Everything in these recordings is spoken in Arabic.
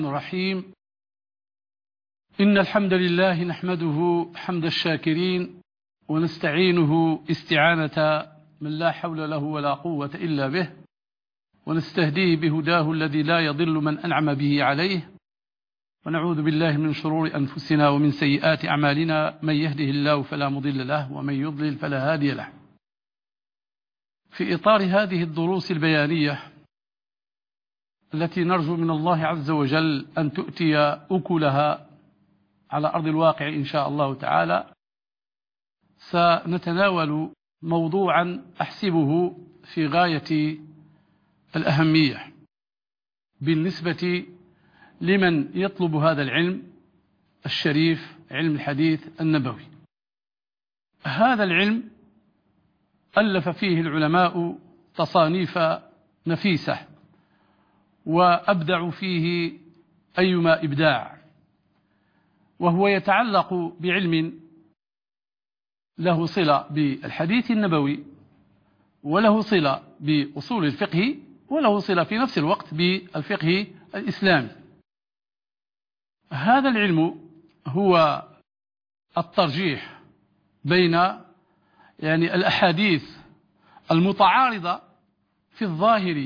الرحيم. إن الحمد لله نحمده حمد الشاكرين ونستعينه استعانة من لا حول له ولا قوة إلا به، ونستهديه بهداه الذي لا يضل من أنعم به عليه، ونعوذ بالله من شرور أنفسنا ومن سيئات أعمالنا، من يهده الله فلا مضل له ومن يضلل فلا هادي له. في إطار هذه الدروس البيانية التي نرجو من الله عز وجل أن تؤتي أكلها على أرض الواقع إن شاء الله تعالى، سنتناول موضوعا أحسبه في غاية الأهمية بالنسبة لمن يطلب هذا العلم الشريف، علم الحديث النبوي. هذا العلم ألف فيه العلماء تصانيف نفيسة وأبدعوا فيه أيما إبداع، وهو يتعلق بعلم له صلة بالحديث النبوي، وله صلة بأصول الفقه، وله صلة في نفس الوقت بالفقه الإسلامي. هذا العلم هو الترجيح بين الأحاديث المتعارضة في الظاهر،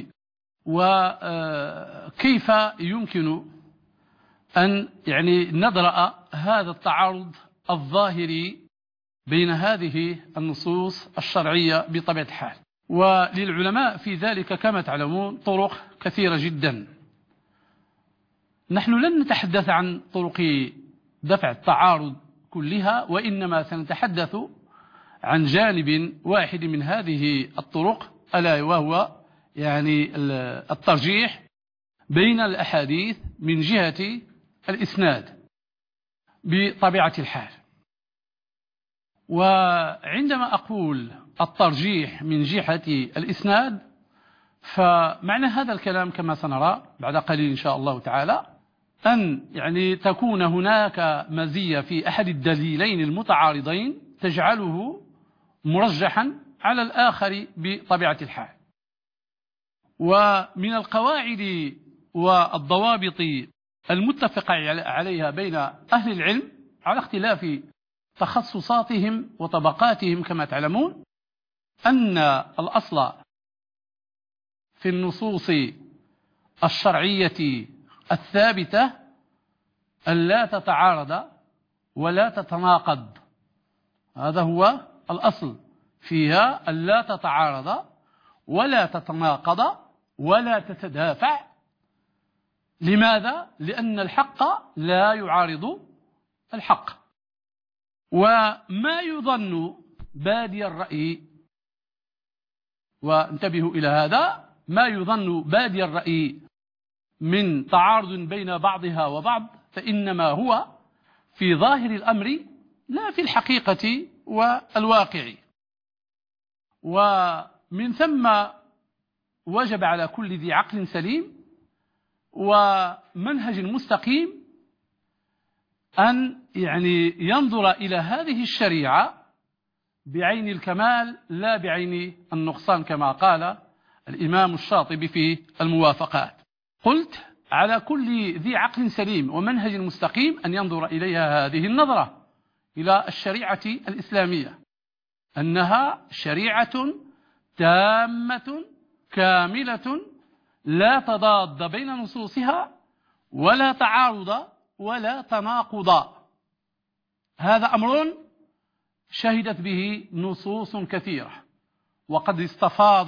وكيف يمكن أن ندرأ هذا التعارض الظاهري بين هذه النصوص الشرعية بطبيعة الحال. وللعلماء في ذلك كما تعلمون طرق كثيرة جدا. نحن لن نتحدث عن طرق دفع التعارض كلها، وإنما سنتحدث عن جانب واحد من هذه الطرق، ألا وهو الترجيح بين الأحاديث من جهة الإسناد بطبيعة الحال. وعندما أقول الترجيح من جهة الإسناد، فمعنى هذا الكلام كما سنرى بعد قليل إن شاء الله تعالى أن تكون هناك مزية في أحد الدليلين المتعارضين تجعله مرجحا على الآخر بطبيعة الحال. ومن القواعد والضوابط المتفق عليها بين أهل العلم على اختلاف تخصصاتهم وطبقاتهم كما تعلمون، أن الأصل في النصوص الشرعية الثابتة أن لا تتعارض ولا تتناقض. هذا هو الأصل فيها، أن لا تتعارض ولا تتناقض ولا تتدافع. لماذا؟ لأن الحق لا يعارض الحق. وما يظن بادي الرأي، وانتبهوا إلى هذا، ما يظن بادي الرأي من تعارض بين بعضها وبعض، فإنما هو في ظاهر الأمر لا في الحقيقة والواقع. ومن ثم وجب على كل ذي عقل سليم ومنهج مستقيم أن ينظر إلى هذه الشريعة بعين الكمال لا بعين النقصان، كما قال الإمام الشاطبي في الموافقات. قلت على كل ذي عقل سليم ومنهج مستقيم أن ينظر إليها هذه النظرة إلى الشريعة الإسلامية، أنها شريعة تامة كاملة لا تضاد بين نصوصها ولا تعارض ولا تناقض. هذا أمر شهدت به نصوص كثيرة، وقد استفاض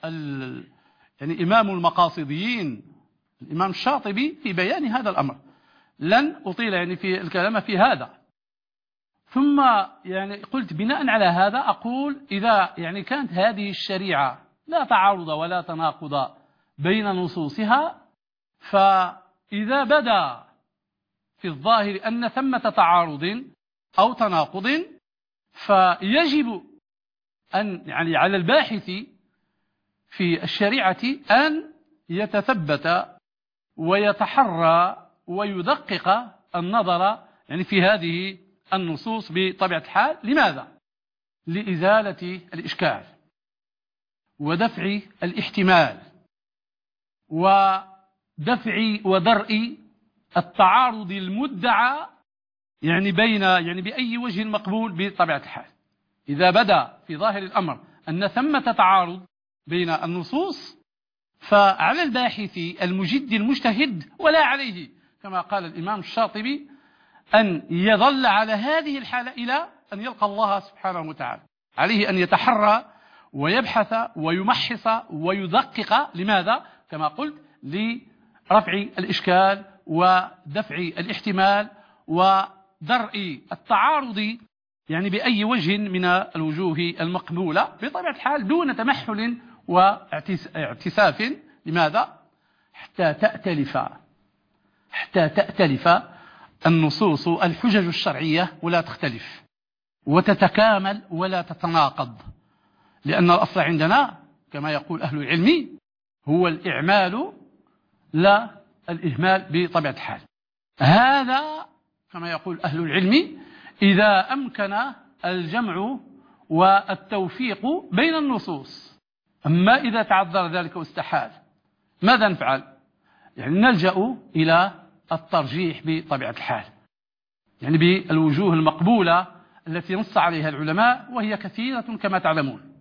إمام المقاصديين الإمام الشاطبي في بيان هذا الأمر. لن أطيل في الكلام في هذا. ثم قلت بناء على هذا أقول إذا كانت هذه الشريعة لا تعارض ولا تناقض بين نصوصها، فإذا بدا في الظاهر أن ثمة تعارض أو تناقض، فيجب أن على الباحث في الشريعة أن يتثبت ويتحرى ويدقق النظر في هذه النصوص بطبيعة الحال. لماذا؟ لإزالة الإشكال ودفع الاحتمال ودفع ودرء التعارض المدعى يعني بأي وجه مقبول بطبيعة الحال. إذا بدا في ظاهر الأمر أن ثمة تعارض بين النصوص، فعلى الباحث المجد المجتهد ولا عليه، كما قال الإمام الشاطبي، أن يظل على هذه الحالة إلى أن يلقى الله سبحانه وتعالى. عليه أن يتحرى ويبحث ويمحص ويدقق. لماذا؟ كما قلت، لرفع الإشكال ودفع الاحتمال ودرء التعارض بأي وجه من الوجوه المقبولة بطبيعة الحال، دون تمحل واعتساف. لماذا؟ حتى تأتلف النصوص الحجج الشرعية ولا تختلف وتتكامل ولا تتناقض، لأن الأصل عندنا كما يقول أهل العلم هو الإعمال لا الإهمال بطبيعة الحال. هذا كما يقول أهل العلم إذا أمكن الجمع والتوفيق بين النصوص. أما إذا تعذر ذلك واستحال، ماذا نفعل؟ نلجأ إلى الترجيح بطبيعة الحال، بالوجوه المقبولة التي نص عليها العلماء، وهي كثيرة كما تعلمون،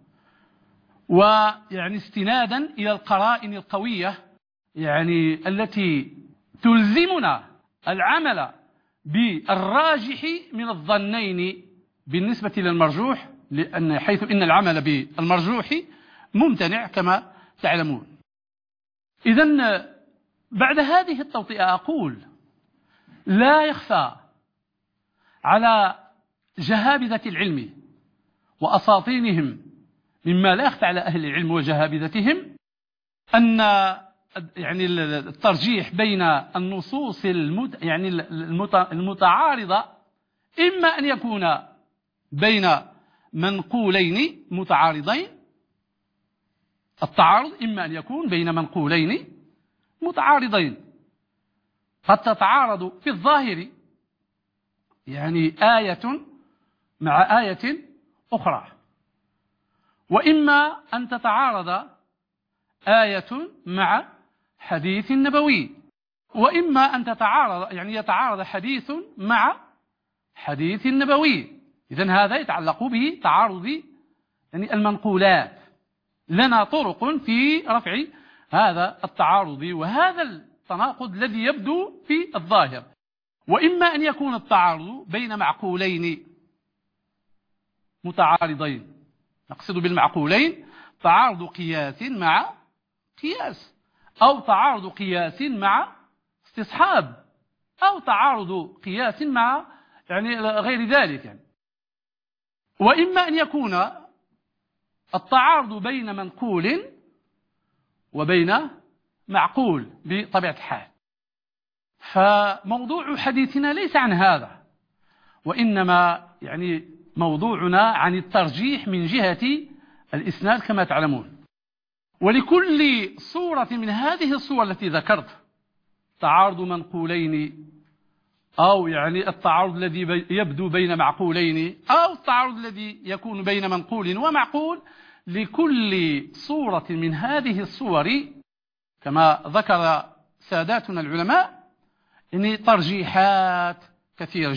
استنادا إلى القرائن القوية التي تلزمنا العمل بالراجح من الظنين بالنسبة للمرجوح، حيث إن العمل بالمرجوح ممتنع كما تعلمون. إذن بعد هذه التوطئة أقول لا يخفى على جهابذة العلم وأساطينهم، مما لا يخفى على أهل العلم وجهابذتهم، أن الترجيح بين النصوص المتعارضة إما أن يكون بين منقولين متعارضين. التعارض إما أن يكون بين منقولين متعارضين قد تتعارض في الظاهر، آية مع آية أخرى، وإما أن تتعارض آية مع حديث نبوي، وإما أن يتعارض حديث مع حديث نبوي. إذن هذا يتعلق بتعارض المنقولات. لنا طرق في رفع هذا التعارض وهذا التناقض الذي يبدو في الظاهر. وإما أن يكون التعارض بين معقولين متعارضين، نقصد بالمعقولين تعارض قياس مع قياس، أو تعارض قياس مع استصحاب، أو تعارض قياس مع غير ذلك. وإما أن يكون التعارض بين منقول وبين معقول بطبيعة الحال. فموضوع حديثنا ليس عن هذا، وإنما موضوعنا عن الترجيح من جهة الإسناد كما تعلمون. ولكل صورة من هذه الصور التي ذكرت، تعارض منقولين، أو التعارض الذي يبدو بين معقولين، أو التعارض الذي يكون بين منقول ومعقول، لكل صورة من هذه الصور كما ذكر ساداتنا العلماء ترجيحات كثيرة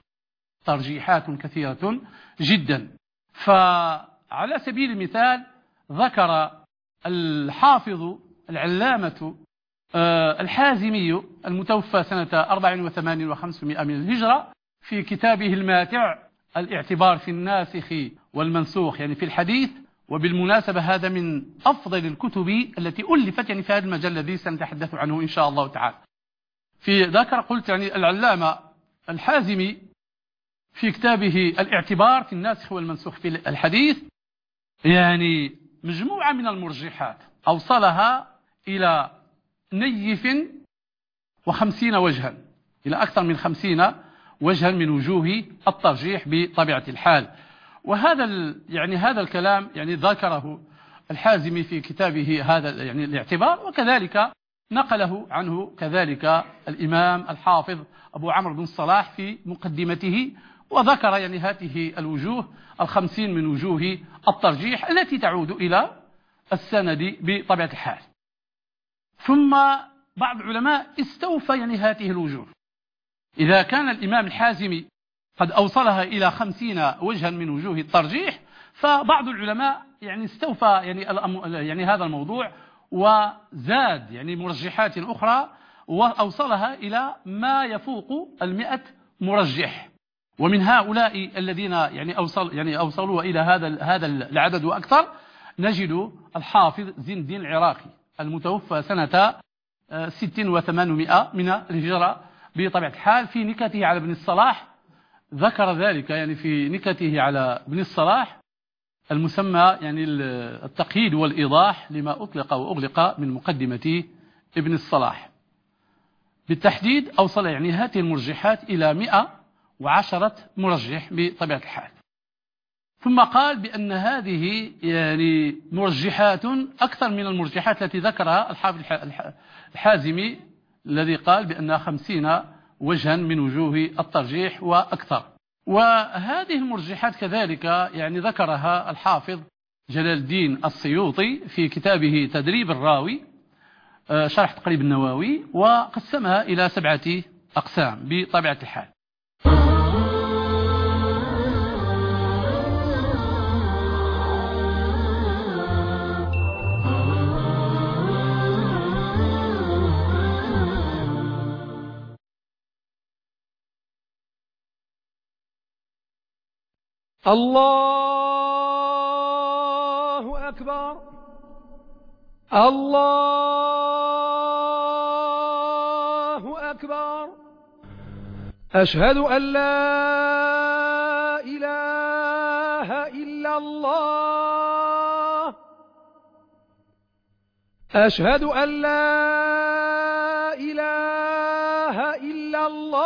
جدا. فعلى سبيل المثال ذكر الحافظ العلامة الحازمي المتوفى سنة 84 و500 من الهجرة في كتابه الماتع الاعتبار في الناسخ والمنسوخ في الحديث. وبالمناسبة هذا من أفضل الكتب التي ألفت في هذا المجال الذي سنتحدث عنه إن شاء الله تعالى. في ذكر قلت العلامة الحازمي في كتابه الاعتبار في الناسخ والمنسوخ في الحديث مجموعة من المرجحات أوصلها إلى 50 وجها، إلى أكثر من 50 وجها من وجوه الترجيح بطبيعة الحال. وهذا هذا الكلام ذكره الحازمي في كتابه هذا الاعتبار، وكذلك نقله عنه كذلك الإمام الحافظ أبو عمرو بن الصلاح في مقدمته، وذكر هذه الوجوه 50 من وجوه الترجيح التي تعود إلى السند بطبيعة الحال. ثم بعض العلماء استوفى يعني هذه الوجوه. إذا كان الإمام الحازمي قد أوصلها إلى 50 وجها من وجوه الترجيح، فبعض العلماء يعني استوفى يعني هذا الموضوع وزاد يعني مرجحات أخرى وأوصلها إلى ما يفوق 100 مرجح. ومن هؤلاء الذين يعني أوصلوا إلى هذا العدد وأكثر نجد الحافظ زين الدين العراقي المتوفى سنة 6 و800 من الهجرة بطبيعة الحال. في نكته على ابن الصلاح ذكر ذلك، يعني في نكته على ابن الصلاح المسمى يعني التقييد والإيضاح لما أطلق وأغلق من مقدمة ابن الصلاح. بالتحديد أوصل يعني هذه المرجحات إلى 110 مرجح بطبيعة الحال. ثم قال بأن هذه يعني مرجحات أكثر من المرجحات التي ذكرها الحافظ الحازمي الذي قال بأنها 50 وجها من وجوه الترجيح وأكثر. وهذه المرجحات كذلك يعني ذكرها الحافظ جلال الدين السيوطي في كتابه تدريب الراوي شرح تقريب النووي، وقسمها إلى 7 أقسام بطبيعة الحال. الله أكبر الله أكبر. أشهد أن لا إله إلا الله. أشهد أن لا إله إلا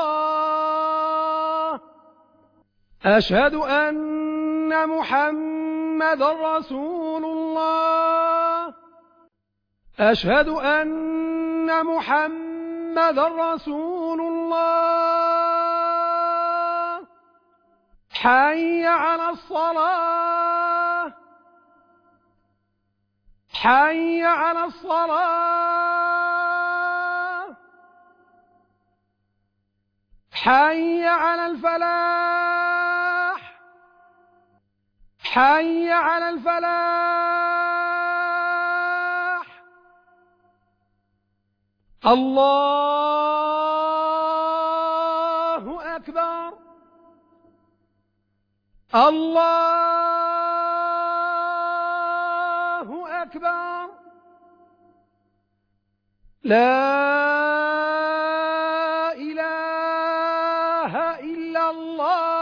الله. أشهد أن محمدا رسول الله. أشهد أن محمدا رسول الله. حي على الصلاة. حي على الصلاة. حي على الفلاح. حي على الفلاح. الله أكبر الله أكبر. لا إله إلا الله.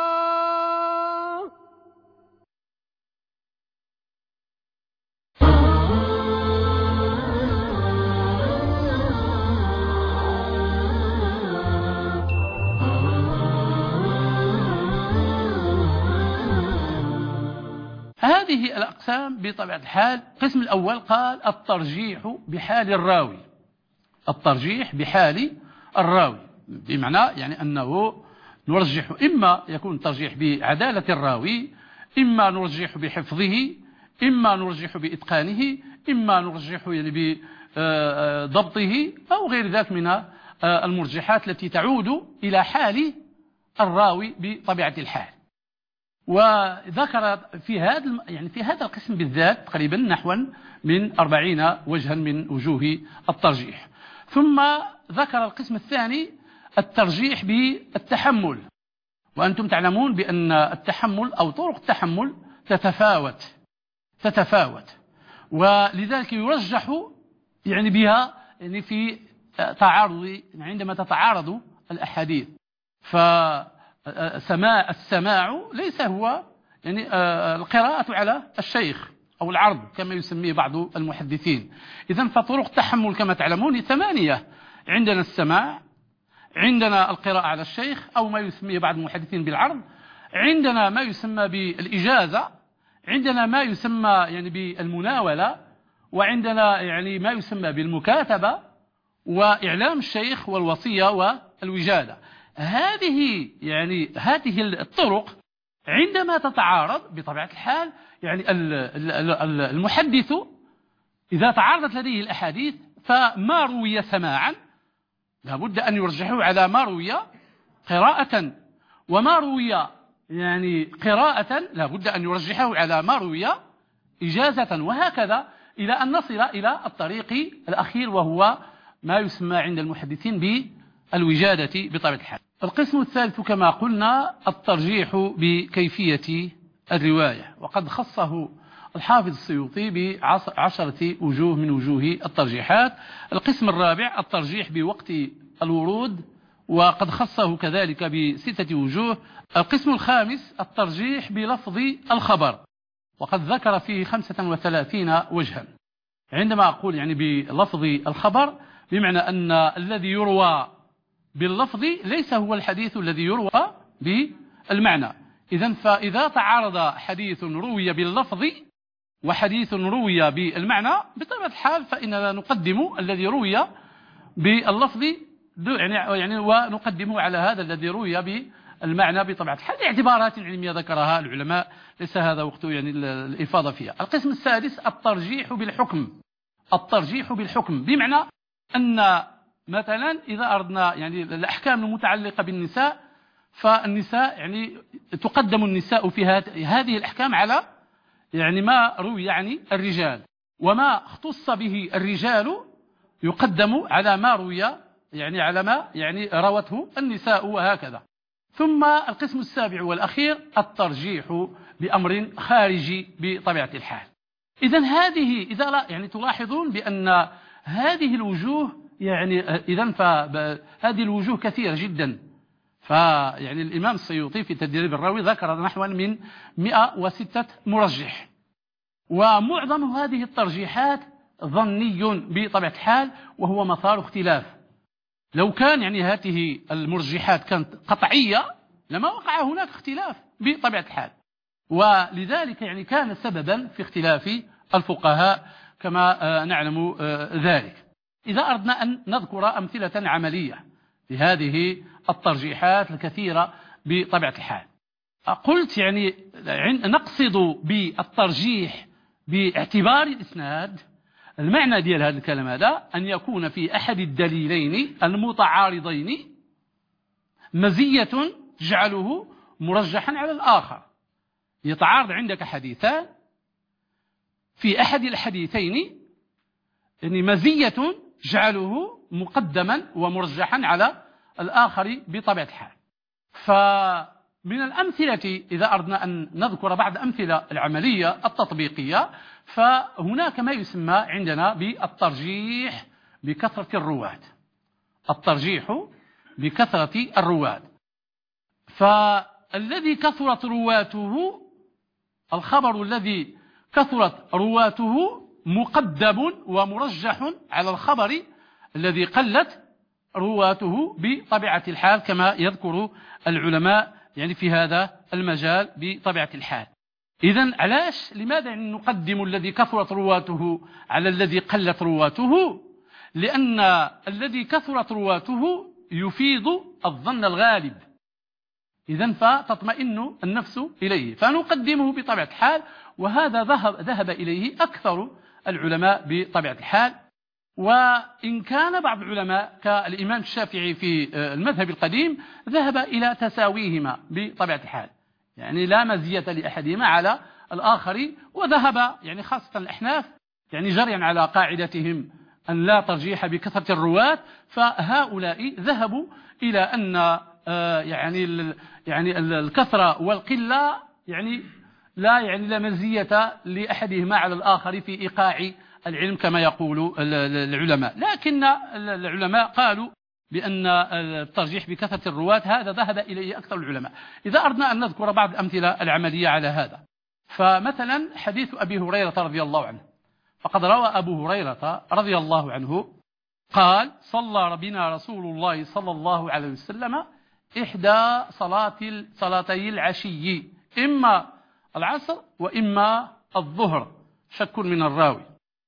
هذه الأقسام بطبيعة الحال. القسم الأول قال الترجيح بحال الراوي. الترجيح بحال الراوي بمعنى يعني أنه نرجح، إما يكون الترجيح بعدالة الراوي، إما نرجح بحفظه، إما نرجح بإتقانه، إما نرجح يعني بضبطه أو غير ذلك من المرجحات التي تعود إلى حال الراوي بطبيعة الحال. وذكر في هذا القسم بالذات تقريبا نحو من 40 وجها من وجوه الترجيح. ثم ذكر القسم الثاني الترجيح بالتحمل. وأنتم تعلمون بأن التحمل أو طرق التحمل تتفاوت، ولذلك يرجح يعني بها يعني في تعارض عندما تتعارض الأحاديث. السماع ليس هو يعني القراءة على الشيخ أو العرض كما يسميه بعض المحدثين. إذن فطرق التحمل كما تعلمون 8: عندنا السماع، عندنا القراءة على الشيخ أو ما يسميه بعض المحدثين بالعرض، عندنا ما يسمى بالإجازة، عندنا ما يسمى يعني بالمناولة، وعندنا يعني ما يسمى بالمكاتبة، وإعلام الشيخ والوصية والوجادة. هذه الطرق عندما تتعارض بطبيعة الحال يعني المحدث إذا تعارضت لديه الأحاديث فما روي سماعا لابد أن يرجحه على ما روي قراءة، وما روي يعني قراءة لابد أن يرجحه على ما روي إجازة، وهكذا إلى أن نصل إلى الطريق الأخير، وهو ما يسمى عند المحدثين بالوجادة بطبيعة الحال. القسم الثالث كما قلنا الترجيح بكيفية الرواية، وقد خصه الحافظ السيوطي ب10 وجوه من وجوه الترجيحات. القسم الرابع الترجيح بوقت الورود، وقد خصه كذلك ب6 وجوه. القسم الخامس الترجيح بلفظ الخبر، وقد ذكر فيه 35 وجها. عندما أقول يعني بلفظ الخبر بمعنى أن الذي يروى باللفظ ليس هو الحديث الذي يروى بالمعنى. فإذا تعارض حديث روي باللفظ وحديث روي بالمعنى بطبيعة الحال فإننا نقدم الذي روي باللفظ يعني ونقدمه على هذا الذي روي بالمعنى بطبيعة الحال لاعتبارات علمية ذكرها العلماء، ليس هذا وقت يعني الإفاضة فيها. القسم السادس الترجيح بالحكم. الترجيح بالحكم بمعنى أن مثلا إذا أردنا يعني الأحكام المتعلقة بالنساء، فالنساء يعني تقدم النساء في هذه الأحكام على يعني ما روي يعني الرجال، وما اختص به الرجال يقدم على ما روي يعني على ما يعني روته النساء، وهكذا. ثم القسم السابع والأخير الترجيح بأمر خارجي بطبيعة الحال. إذن هذه إذا يعني تلاحظون بأن هذه الوجوه يعني هذه الوجوه كثيرة جدا. فيعني الإمام السيوطي في تدريب الراوي ذكر نحو من 106 مرجح، ومعظم هذه الترجيحات ظني بطبيعة الحال، وهو مثار اختلاف. لو كان يعني هذه المرجحات كانت قطعية لما وقع هناك اختلاف بطبيعة الحال، ولذلك يعني كان سببا في اختلاف الفقهاء كما نعلم ذلك. إذا أردنا أن نذكر أمثلة عملية لهذه الترجيحات الكثيرة بطبيعة الحال، قلت يعني نقصد بالترجيح باعتبار الإسناد. المعنى ديال هذا الكلام هذا أن يكون في أحد الدليلين المتعارضين مزية تجعله مرجحا على الآخر. يتعارض عندك حديثان، في أحد الحديثين يعني مزية تجعله مقدما ومرجحا على الآخر بطبيعة الحال. فمن الأمثلة إذا أردنا أن نذكر بعض الأمثلة العملية التطبيقية، فهناك ما يسمى عندنا بالترجيح بكثرة الرواة. الترجيح بكثرة الرواة، فالذي كثرت رواته، الخبر الذي كثرت رواته مقدم ومرجح على الخبر الذي قلت رواته بطبيعة الحال، كما يذكر العلماء يعني في هذا المجال بطبيعة الحال. إذن علاش لماذا نقدم الذي كثرت رواته على الذي قلت رواته؟ لأن الذي كثرت رواته يفيد الظن الغالب، إذن فتطمئن النفس إليه فنقدمه بطبيعة الحال، وهذا ذهب إليه أكثر العلماء بطبيعة الحال. وإن كان بعض العلماء كالإمام الشافعي في المذهب القديم ذهب إلى تساويهما بطبيعة الحال، يعني لا مزية لأحدهما على الآخر، وذهب يعني خاصة الأحناف يعني جريا على قاعدتهم أن لا ترجيح بكثرة الرواة، فهؤلاء ذهبوا إلى أن يعني الكثرة والقلة يعني لا مزية لأحدهما على الآخر في إيقاع العلم كما يقول العلماء. لكن العلماء قالوا بأن الترجيح بكثرة الرواة هذا ذهب إليه أكثر العلماء. إذا أردنا أن نذكر بعض الأمثلة العملية على هذا، فمثلا حديث أبي هريرة رضي الله عنه، فقد روى أبو هريرة رضي الله عنه قال: صلى بنا رسول الله صلى الله عليه وسلم إحدى صلاتي العشي، إما العصر وإما الظهر، شك من الراوي،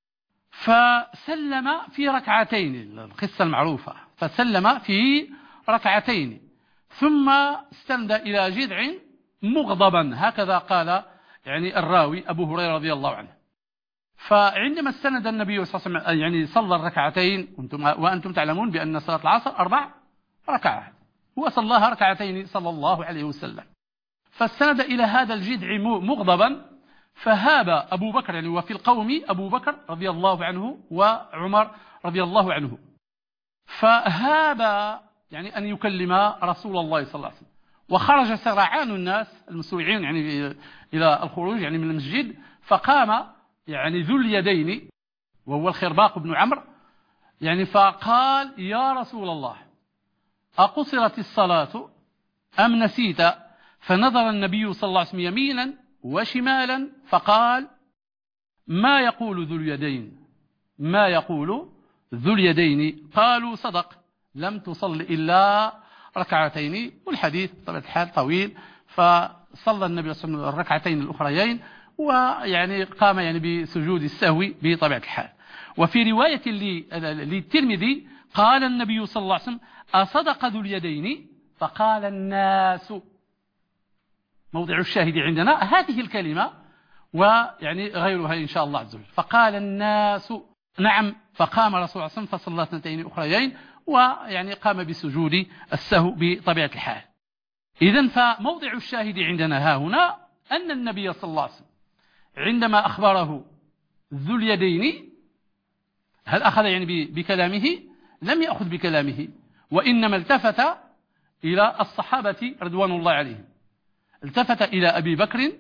فسلم في ركعتين، القصة المعروفة، فسلم في ركعتين ثم استند إلى جذع مغضبا، هكذا قال يعني الراوي أبو هريرة رضي الله عنه. فعندما استند النبي صلى الله عليه وسلم يعني صلى الركعتين وأنتم تعلمون بأن صلاة العصر 4 ركعات، هو صلاها ركعتين صلى الله عليه وسلم، فاستند إلى هذا الجذع مغضبا، فهاب أبو بكر يعني وفي القوم أبو بكر رضي الله عنه وعمر رضي الله عنه، فهاب يعني أن يكلم رسول الله صلى الله عليه وسلم، وخرج سرعان الناس المسوعين يعني إلى الخروج يعني من المسجد، فقام يعني ذو اليدين وهو الخرباق بن عمرو يعني فقال: يا رسول الله، أقصرت الصلاة أم نسيت؟ فنظر النبي صلى الله عليه وسلم يمينا وشمالا فقال: ما يقول ذو اليدين؟ ما يقول ذو اليدين؟ قالوا: صدق، لم تصل إلا ركعتين. والحديث بطبيعة الحال طويل، فصلى النبي صلى الله عليه وسلم الركعتين الأخريين ويعني قام يعني بسجود السهو بطبيعة الحال. وفي رواية للترمذي قال النبي صلى الله عليه وسلم: أصدق ذو اليدين؟ فقال الناس. موضع الشاهد عندنا هذه الكلمة ويعني غيرها إن شاء الله عز وجل. فقال الناس نعم، فقام رسول الله صلى الله عليه وسلم فصلى اثنتين أخريين ويعني قام بسجود السهو بطبيعة الحال. إذن فموضع الشاهد عندنا ها هنا أن النبي صلى الله عليه وسلم عندما أخبره ذو اليدين هل أخذ يعني بكلامه؟ لم يأخذ بكلامه، وإنما التفت إلى الصحابة رضوان الله عليهم، التفت إلى أبي بكر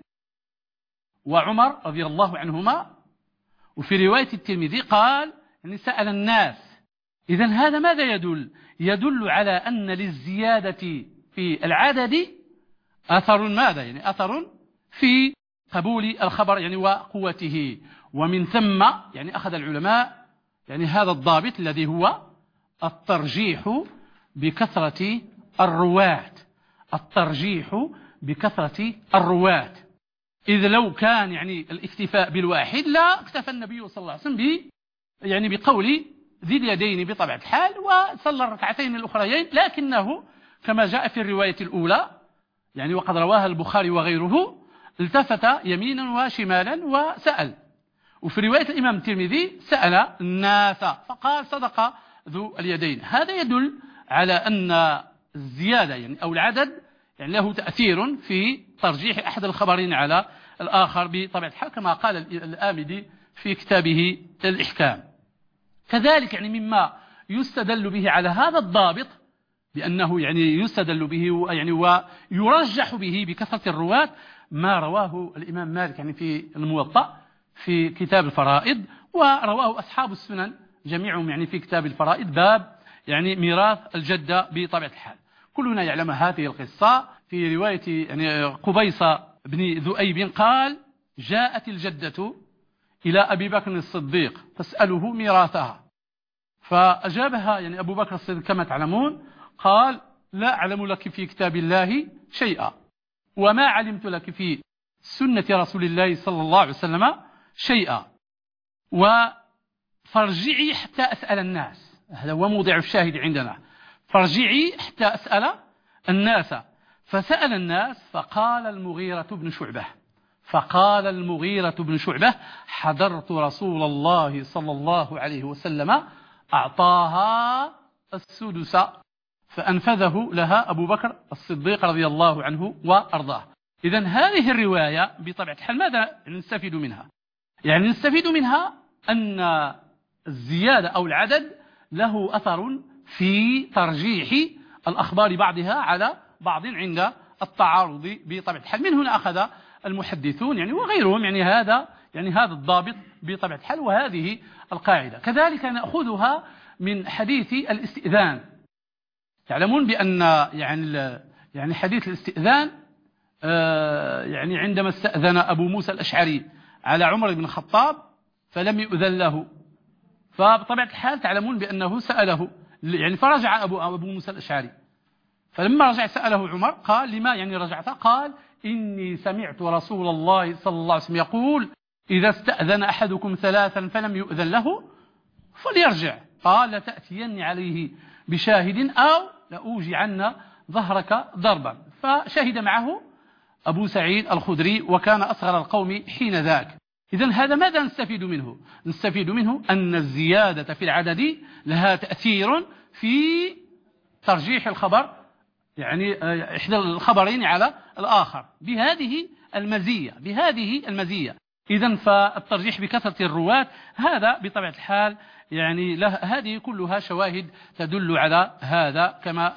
وعمر رضي الله عنهما، وفي رواية الترمذي قال يعني سأل الناس. إذن هذا ماذا يدل؟ يدل على أن للزيادة في العدد أثر ماذا؟ يعني أثر في قبول الخبر يعني وقوته، ومن ثم يعني أخذ العلماء يعني هذا الضابط الذي هو الترجيح بكثرة الرواة، الترجيح بكثرة الرواة. إذ لو كان يعني الاكتفاء بالواحد لا اكتفى النبي صلى الله عليه وسلم يعني بقول ذي اليدين بطبيعة الحال وصلى الركعتين الأخريين، لكنه كما جاء في الرواية الأولى يعني وقد رواها البخاري وغيره التفت يمينا وشمالا وسأل. وفي رواية الإمام الترمذي سأل الناس فقال: صدق ذو اليدين. هذا يدل على أن الزيادة يعني أو العدد يعني له تأثير في ترجيح أحد الخبرين على الآخر بطبيعة الحال، كما قال الآمدي في كتابه الإحكام. كذلك يعني مما يستدل به على هذا الضابط بأنه يعني يستدل به يعني ويرجح به بكثرة الرواة ما رواه الإمام مالك يعني في الموطأ في كتاب الفرائض، ورواه أصحاب السنن جميعهم يعني في كتاب الفرائض باب يعني ميراث الجدة بطبيعة الحال. كلنا يعلم هذه القصة في رواية يعني قبيصة بن ذؤيب قال: جاءت الجدة إلى أبي بكر الصديق تسأله ميراثها، فأجابها يعني أبو بكر الصديق كما تعلمون قال: لا أعلم لك في كتاب الله شيئا، وما علمت لك في سنة رسول الله صلى الله عليه وسلم شيئا، فارجعي حتى أسأل الناس. هذا هو موضع الشاهد عندنا، فارجعي حتى أسأل الناس. فسأل الناس فقال المغيرة بن شعبة حضرت رسول الله صلى الله عليه وسلم أعطاها السدس فأنفذه لها أبو بكر الصديق رضي الله عنه وأرضاه. إذن هذه الرواية بطبيعة الحال ماذا نستفيد منها؟ يعني نستفيد منها أن الزيادة أو العدد له أثر في ترجيح الأخبار بعضها على بعض عند التعارض بطبيعة الحال. من هنا أخذ المحدثون يعني وغيرهم يعني هذا الضابط بطبيعة الحال وهذه القاعدة. كذلك نأخذها من حديث الاستئذان. تعلمون بأن يعني حديث الاستئذان يعني عندما استأذن أبو موسى الأشعري على عمر بن الخطاب فلم يؤذن له، فبطبيعة الحال تعلمون بأنه سأله يعني فرجع أبو موسى الأشعري، فلما رجع سأله عمر قال: لما يعني رجعت؟ قال: إني سمعت رسول الله صلى الله عليه وسلم يقول: إذا استأذن أحدكم ثلاثا فلم يؤذن له فليرجع. قال: لتأتين عليه بشاهد أو لأوجعن ظهرك ضربا. فشهد معه أبو سعيد الخدري وكان أصغر القوم حين ذاك. إذن هذا ماذا نستفيد منه؟ نستفيد منه أن الزيادة في العدد لها تأثير في ترجيح الخبر، يعني إحدى الخبرين على الآخر بهذه المزية. إذن فالترجيح بكثرة الرواة هذا بطبيعة الحال يعني هذه كلها شواهد تدل على هذا كما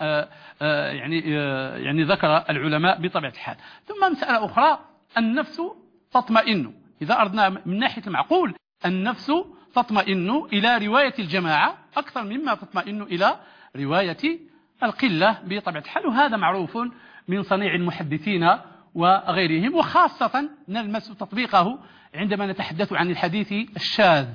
يعني ذكر العلماء بطبيعة الحال. ثم مسألة أخرى، النفس تطمئن، إذا أردنا من ناحية المعقول النفس تطمئن إلى رواية الجماعة أكثر مما تطمئن إلى رواية القلة بطبيعة الحال، وهذا معروف من صنيع المحدثين وغيرهم، وخاصة نلمس تطبيقه عندما نتحدث عن الحديث الشاذ.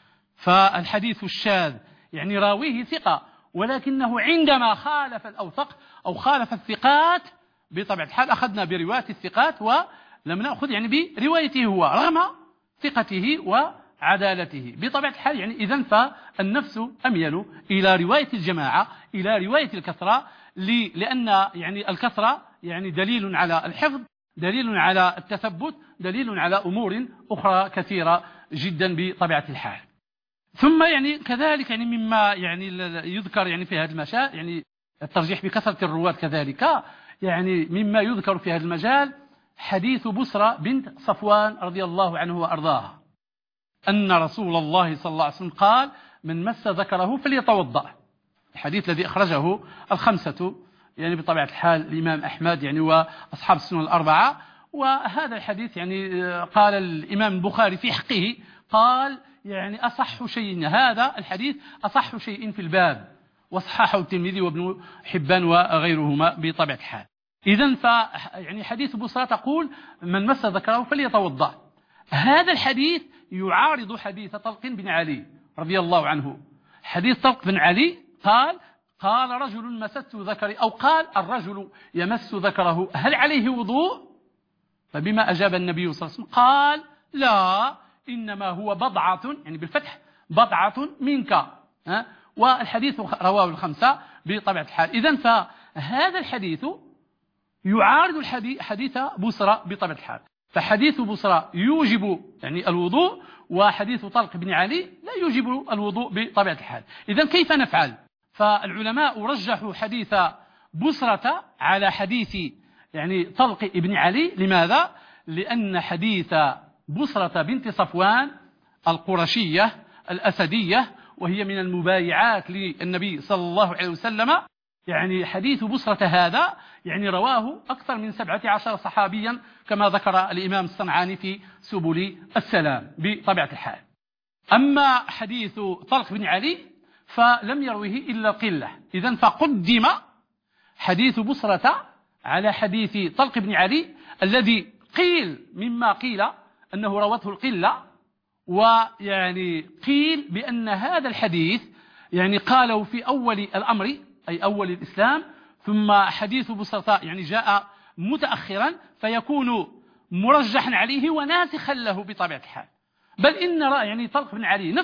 فالحديث الشاذ يعني راويه ثقة، ولكنه عندما خالف الأوثق أو خالف الثقات بطبيعة الحال أخذنا برواية الثقات ولم نأخذ يعني بروايته هو رغم ثقته وعدالته بطبيعة الحال. يعني إذن فالنفس أميل إلى رواية الجماعة، إلى رواية الكثرة، لأن يعني الكثرة يعني دليل على الحفظ، دليل على التثبت، دليل على أمور أخرى كثيرة جدا بطبيعة الحال. ثم يعني كذلك يعني مما يعني يذكر يعني في هذا المجال، يعني الترجيح بكثرة الرواة كذلك يعني مما يذكر في هذا المجال حديث بسرى بنت صفوان رضي الله عنه وأرضاها أن رسول الله صلى الله عليه وسلم قال: من مس ذكره فليتوضأ. الحديث الذي أخرجه الخمسة يعني بطبيعة الحال الإمام أحمد يعني وأصحاب السنن الأربعة. وهذا الحديث يعني قال الإمام البخاري في حقه قال يعني أصح شيء، هذا الحديث أصح شيء في الباب، وصححه الترمذي وابن حبان وغيرهما بطبيعة الحال. إذن يعني حديث بسرى تقول: من مس ذكره فليتوضأ. هذا الحديث يعارض حديث طلق بن علي رضي الله عنه. حديث طلق بن علي قال رجل مست ذكري، أو قال الرجل يمس ذكره هل عليه وضوء؟ فبما أجاب النبي صلى الله عليه وسلم قال: لا، إنما هو بضعة، يعني بالفتح بضعة منك. والحديث رواه الخمسة بطبيعة الحال. إذن فهذا الحديث يعارض حديث بسرى بطبيعة الحال. فحديث بسرى يوجب يعني الوضوء، وحديث طلق بن علي لا يوجب الوضوء بطبيعة الحال. إذن كيف نفعل؟ فالعلماء رجحوا حديث بسرة على حديث يعني طلق بن علي. لماذا؟ لأن حديث بسرة بنت صفوان القرشية الأسدية، وهي من المبايعات للنبي صلى الله عليه وسلم، يعني حديث بسرة هذا يعني رواه أكثر من 17 صحابيا كما ذكر الإمام الصنعاني في سبل السلام بطبيعة الحال. أما حديث طلق بن علي فلم يروه إلا قلة. إذن فقدم حديث بسرة على حديث طلق بن علي الذي قيل مما قيل أنه روته القلة، ويعني قيل بأن هذا الحديث يعني قاله في أول الأمر أي أول الإسلام، ثم حديث بسرة يعني جاء متأخرا فيكون مرجحا عليه وناسخا له بطبيعة الحال. بل إن يعني طلق بن علي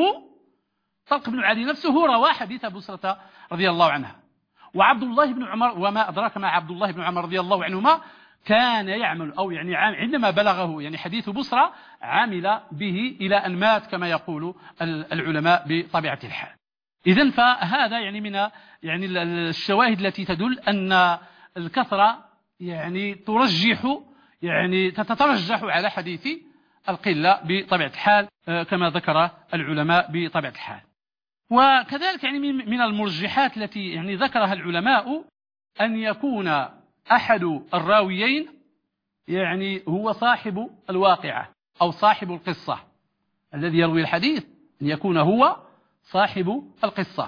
نفسه روى حديث بسرة رضي الله عنها. وعبد الله بن عمر، وما أدراك مع عبد الله بن عمر رضي الله عنهما، كان يعمل أو يعني عندما بلغه يعني حديث بسرى عمل به إلى أن مات كما يقول العلماء بطبيعة الحال. إذن فهذا يعني من يعني الشواهد التي تدل أن الكثرة يعني ترجح يعني تترجح على حديث القلة بطبيعة الحال كما ذكر العلماء بطبيعة الحال. وكذلك يعني من المرجحات التي يعني ذكرها العلماء أن يكون أحد الراويين يعني هو صاحب الواقعة أو صاحب القصة، الذي يروي الحديث أن يكون هو صاحب القصة،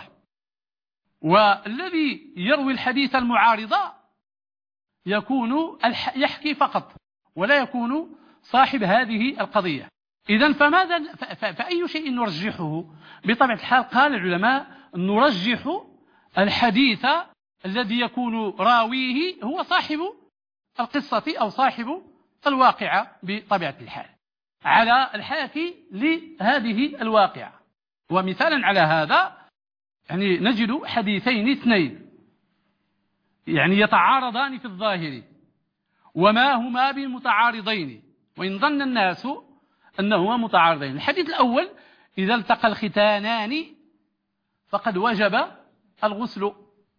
والذي يروي الحديث المعارضة يكون يحكي فقط ولا يكون صاحب هذه القضية. إذن فأي شيء نرجحه؟ بطبيعة الحال قال العلماء نرجح الحديث الذي يكون راويه هو صاحب القصة أو صاحب الواقعة بطبيعة الحال على الحاكي لهذه الواقعة. ومثالا على هذا يعني نجد حديثين اثنين يعني يتعارضان في الظاهر وما هما بمتعارضين، وإن ظن الناس أنهما متعارضين. الحديث الأول: إذا التقى الختانان فقد وجب الغسل،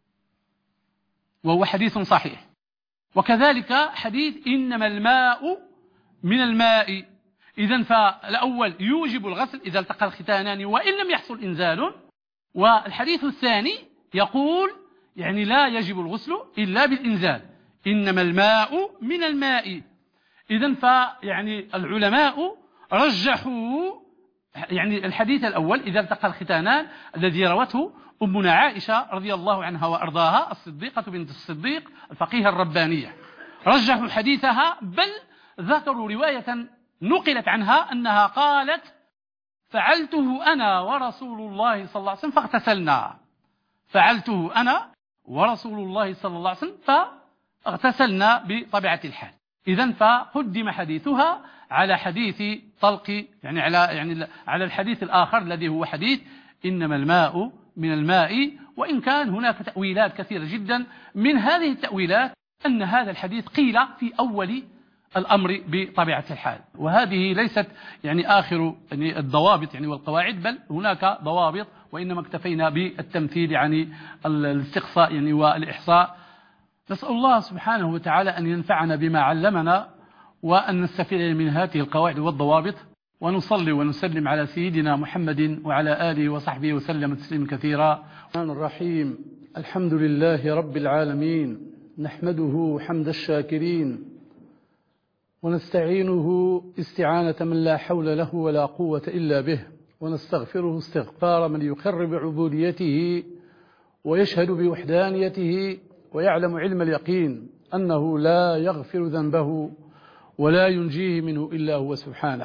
وهو حديث صحيح. وكذلك حديث: إنما الماء من الماء. إذن فالأول يوجب الغسل إذا التقى الختانان وإن لم يحصل إنزال، والحديث الثاني يقول يعني لا يجب الغسل إلا بالإنزال، إنما الماء من الماء. إذن فيعني العلماء رجحوا يعني الحديث الأول: إذا التقى الختانان، الذي روته أمنا عائشة رضي الله عنها وأرضاها، الصديقة بنت الصديق الفقيهة الربانية، رجحوا حديثها، بل ذكروا رواية نقلت عنها أنها قالت: فعلته أنا ورسول الله صلى الله عليه وسلم فاغتسلنا. فعلته أنا ورسول الله صلى الله عليه وسلم فاغتسلنا بطبيعة الحال. إذن فقدم حديثها على حديث طلق، يعني على الحديث الآخر الذي هو حديث إنما الماء من الماء. وإن كان هناك تأويلات كثيرة جدا، من هذه التأويلات أن هذا الحديث قيل في أول الأمر بطبيعة الحال، وهذه ليست يعني آخر يعني الضوابط يعني والقواعد، بل هناك ضوابط، وإنما اكتفينا بالتمثيل يعني الاستقصاء يعني والإحصاء. نسأل الله سبحانه وتعالى أن ينفعنا بما علمنا، وأن نستفيد من هذه القواعد والضوابط، ونصلي ونسلم على سيدنا محمد وعلى آله وصحبه وسلم تسليما كثيرا. الرحمن الرحيم. الحمد لله رب العالمين، نحمده حمد الشاكرين، ونستعينه استعانة من لا حول له ولا قوة إلا به، ونستغفره استغفار من يقر بعبوديته ويشهد بوحدانيته، ويعلم علم اليقين أنه لا يغفر ذنبه ولا ينجيه منه إلا هو سبحانه.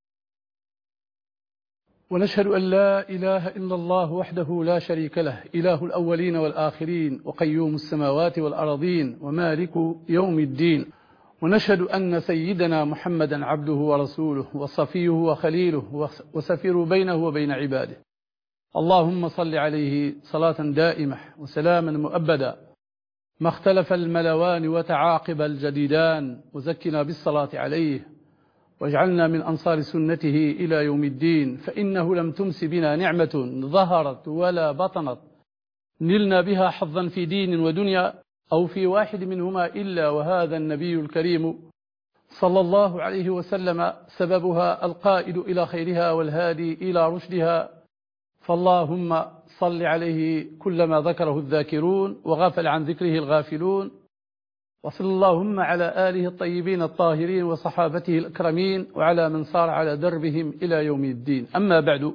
ونشهد أن لا إله إلا الله وحده لا شريك له، إله الأولين والآخرين، وقيوم السماوات والأرضين، ومالك يوم الدين. ونشهد أن سيدنا محمدا عبده ورسوله، وصفيه وخليله، وسفير بينه وبين عباده. اللهم صل عليه صلاة دائمة وسلاما مؤبدا، ما اختلف الملوان وتعاقب الجديدان، وزكنا بالصلاة عليه، واجعلنا من أنصار سنته إلى يوم الدين. فإنه لم تمس بنا نعمة ظهرت ولا بطنت نلنا بها حظا في دين ودنيا أو في واحد منهما إلا وهذا النبي الكريم صلى الله عليه وسلم سببها القائد إلى خيرها والهادي إلى رشدها. فاللهم صل عليه كلما ذكره الذاكرون وغفل عن ذكره الغافلون، وصل اللهم على آله الطيبين الطاهرين وصحابته الأكرمين، وعلى من صار على دربهم إلى يوم الدين. أما بعد،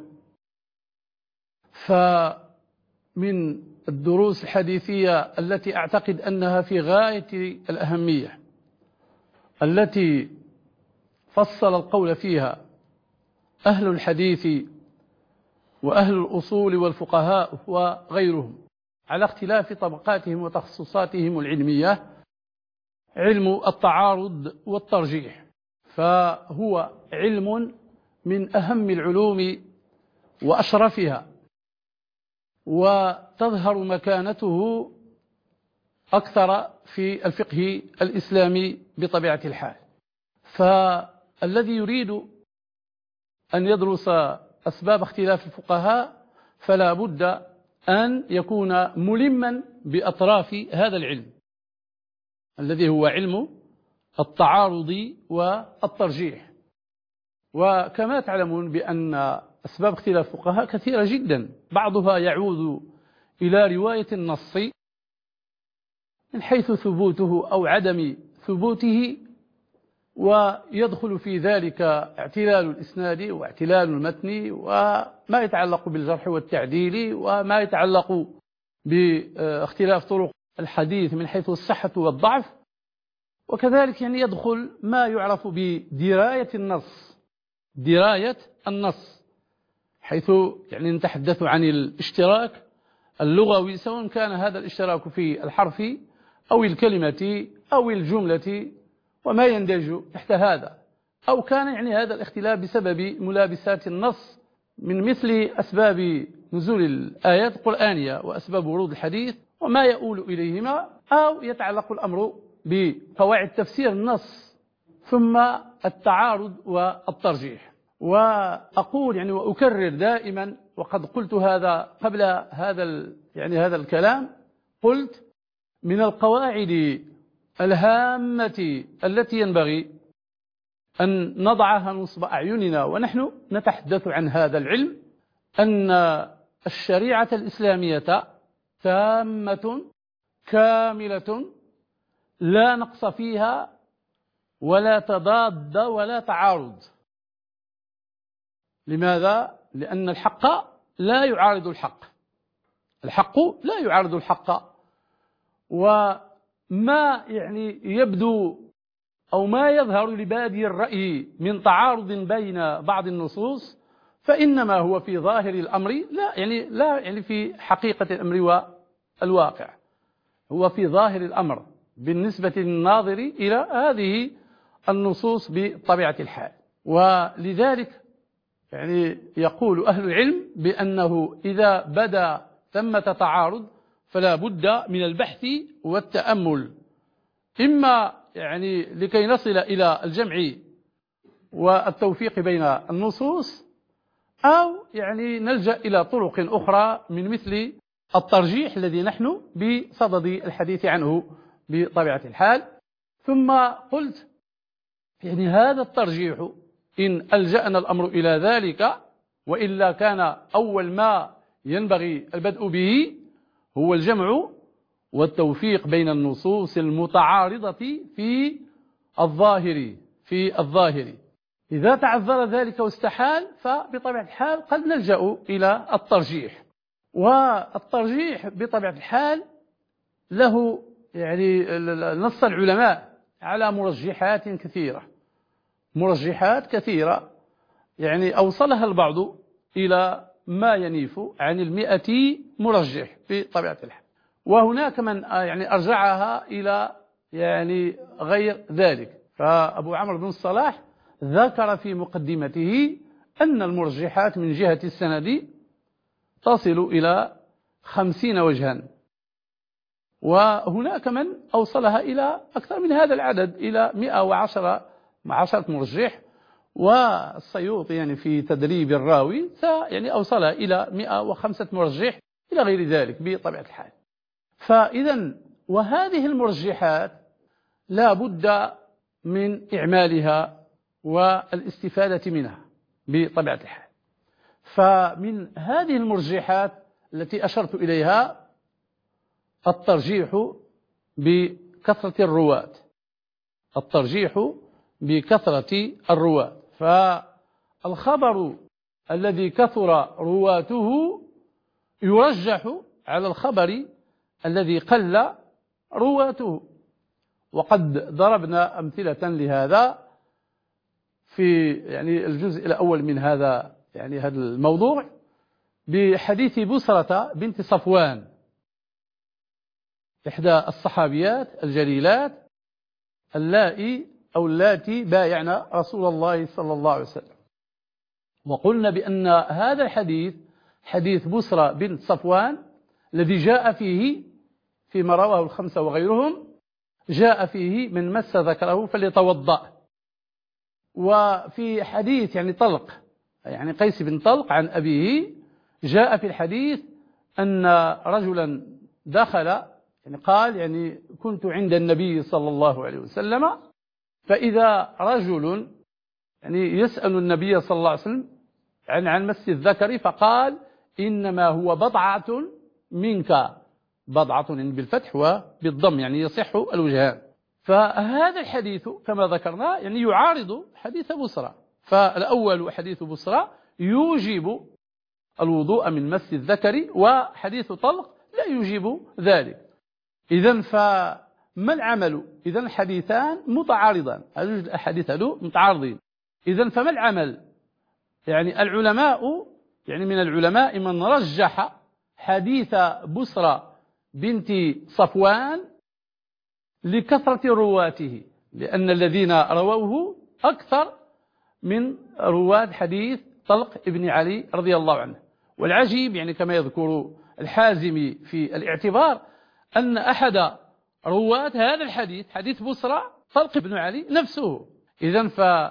فمن الدروس الحديثية التي أعتقد أنها في غاية الأهمية، التي فصل القول فيها أهل الحديث وأهل الأصول والفقهاء وغيرهم على اختلاف طبقاتهم وتخصصاتهم العلمية، علم التعارض والترجيح. فهو علم من أهم العلوم وأشرفها، وتظهر مكانته أكثر في الفقه الإسلامي بطبيعة الحال. فالذي يريد أن يدرس أسباب اختلاف الفقهاء فلا بد أن يكون ملما بأطراف هذا العلم الذي هو علم التعارض والترجيح. وكما تعلمون بأن أسباب اختلاف الفقهاء كثيرة جدا، بعضها يعود إلى رواية النص من حيث ثبوته أو عدم ثبوته، ويدخل في ذلك اعتلال الإسناد واعتلال المتن وما يتعلق بالجرح والتعديل، وما يتعلق باختلاف طرق الحديث من حيث الصحة والضعف. وكذلك يعني يدخل ما يعرف بدراية النص، دراية النص، حيث يعني نتحدث عن الاشتراك اللغوي، سواء كان هذا الاشتراك في الحرف أو الكلمة أو الجملة وما يندرج تحت هذا، أو كان يعني هذا الاختلاف بسبب ملابسات النص من مثل أسباب نزول الآيات القرآنية وأسباب ورود الحديث وما يؤول إليهما، أو يتعلق الأمر بقواعد تفسير النص، ثم التعارض والترجيح. وأقول يعني وأكرر دائما، وقد قلت هذا قبل هذا الكلام، قلت من القواعد الهامة التي ينبغي أن نضعها نصب أعيننا ونحن نتحدث عن هذا العلم، أن الشريعة الإسلامية تامة كاملة لا نقص فيها ولا تضاد ولا تعارض. لماذا؟ لأن الحق لا يعارض الحق، الحق لا يعارض الحق. وما يعني يبدو أو ما يظهر لبادي الرأي من تعارض بين بعض النصوص فإنما هو في ظاهر الأمر لا يعني في حقيقة الأمر والواقع، هو في ظاهر الأمر بالنسبة للناظر إلى هذه النصوص بطبيعة الحال. ولذلك يعني يقول أهل العلم بأنه إذا بدا ثمة تعارض فلا بد من البحث والتأمل، إما يعني لكي نصل إلى الجمع والتوفيق بين النصوص، أو يعني نلجأ إلى طرق أخرى من مثل الترجيح الذي نحن بصدد الحديث عنه بطبيعة الحال. ثم قلت يعني هذا الترجيح إن ألجأنا الأمر إلى ذلك، وإلا كان أول ما ينبغي البدء به هو الجمع والتوفيق بين النصوص المتعارضة في الظاهر. إذا تعذر ذلك واستحال فبطبيعة الحال قد نلجأ إلى الترجيح. والترجيح بطبيعة الحال له يعني نص العلماء على مرجحات كثيرة يعني أوصلها البعض إلى ما ينيف عن 100 مرجح بطبيعة الحال، وهناك من يعني أرجعها إلى يعني غير ذلك. فأبو عمرو بن الصلاح ذكر في مقدمته أن المرجحات من جهة السند تصل إلى 50 وجها، وهناك من أوصلها إلى أكثر من هذا العدد، إلى 110 مرجح. والسيوطي يعني في تدريب الراوي يعني أوصلها إلى 105 مرجح إلى غير ذلك بطبيعة الحال. فإذا وهذه المرجحات لا بد من إعمالها والاستفادة منها بطبيعة الحال. فمن هذه المرجحات التي أشرت إليها الترجيح بكثرة الرواة. فالخبر الذي كثر رواته يرجح على الخبر الذي قل رواته. وقد ضربنا أمثلة لهذا في يعني الجزء الأول من هذا الموضوع بحديث بسرة بنت صفوان، إحدى الصحابيات الجليلات اللاتي بايعن رسول الله صلى الله عليه وسلم. وقلنا بأن هذا الحديث حديث بسرة بنت صفوان الذي جاء فيه فيما رواه الخمسة وغيرهم، جاء فيه من مس ذكره فليتوضأ. وفي حديث طلق قيس بن طلق عن أبيه جاء في الحديث أن رجلا دخل قال كنت عند النبي صلى الله عليه وسلم فإذا رجل يسأل النبي صلى الله عليه وسلم عن مس الذكر فقال إنما هو بضعة منك، بضعة بالفتح وبالضم يصح الوجهان. فهذا الحديث كما ذكرنا يعارض حديث بسرى. فالأول حديث بسرى يوجب الوضوء من مس الذكر، وحديث طلق لا يوجب ذلك. إذن فما العمل؟ إذن حديثان متعارضان، هذه الأحاديث متعارضين. إذن فما العمل؟ العلماء من العلماء من رجح حديث بسرى بنت صفوان لكثرة رواته، لأن الذين رووه أكثر من رواة حديث طلق ابن علي رضي الله عنه. والعجيب كما يذكر الحازمي في الاعتبار أن أحد رواة هذا الحديث حديث بسرى طلق ابن علي نفسه. إذن